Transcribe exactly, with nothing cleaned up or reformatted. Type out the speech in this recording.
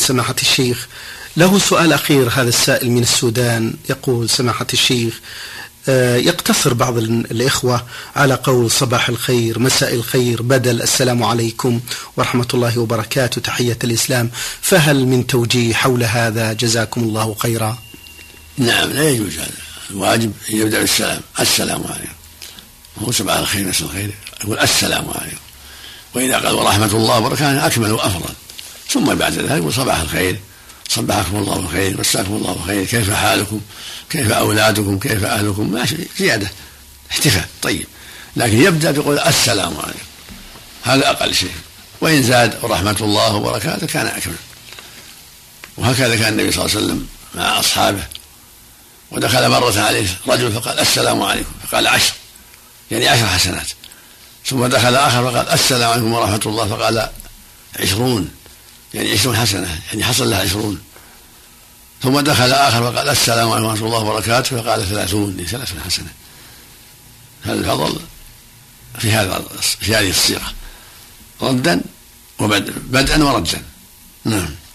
سماحة الشيخ. له سؤال أخير. هذا السائل من السودان يقول: سماحة الشيخ، يقتصر بعض الإخوة على قول صباح الخير، مساء الخير، بدل السلام عليكم ورحمة الله وبركاته تحية الإسلام، فهل من توجيه حول هذا؟ جزاكم الله خيرا. نعم، لا يجوز هذا. الواجب يبدأ بالسلام، السلام عليكم، هو صباح الخير مساء الخير، يقول السلام عليكم. وإذا قال ورحمة الله وبركاته أكمل وأفضل. ثم بعد ذلك يقول صباح الخير، صبحكم الله بالخير، مساكم الله بالخير، كيف حالكم، كيف أولادكم، كيف أهلكم، ماشي زيادة احتفاء طيب. لكن يبدأ بيقول السلام عليكم، هذا أقل شيء. وإن زاد ورحمة الله وبركاته كان أكمل. وهكذا كان النبي صلى الله عليه وسلم مع أصحابه، ودخل مرة عليه رجل فقال السلام عليكم، فقال عشر، يعني عشر حسنات. ثم دخل آخر فقال السلام عليكم ورحمة الله، فقال عشرون، يعني عشرون حسنة، يعني حصل له عشرون. ثم دخل آخر فقال السلام عليكم ورحمة الله وبركاته، فقال ثلاثون، يعني ثلاثون حسنة. هذا الفضل في هذا في هذه الصيغة، ردا وبدءا وردا. نعم.